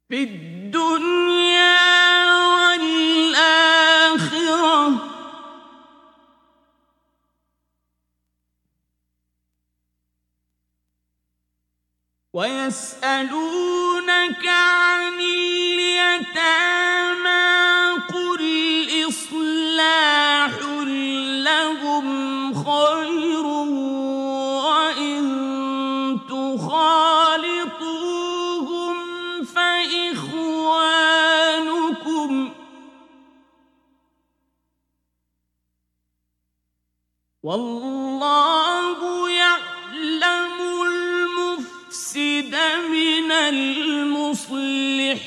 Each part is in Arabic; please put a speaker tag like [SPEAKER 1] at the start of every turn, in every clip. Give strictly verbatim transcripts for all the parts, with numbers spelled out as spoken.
[SPEAKER 1] في الدنيا والآخرة ويسألونك عن اليتامى قل إصلاح لهم خير وإن تخالطوهم فإخوانكم والله يعلم المفسد من المصلح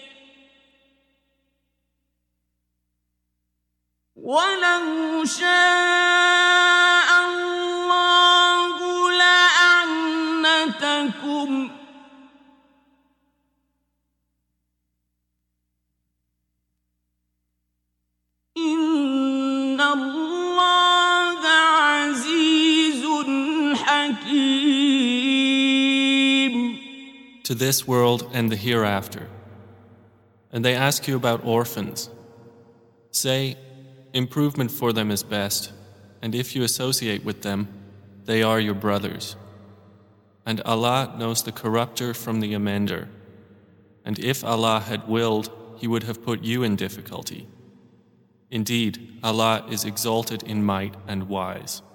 [SPEAKER 1] ولو شاء الله لأعنتكم إن الله عزيز حكيم.
[SPEAKER 2] To this world and the hereafter. And they ask you about orphans. Say, improvement for them is best, and if you associate with them, they are your brothers. And Allah knows the corrupter from the amender. And if Allah had willed, He would have put you in difficulty. Indeed, Allah is exalted in might and wise.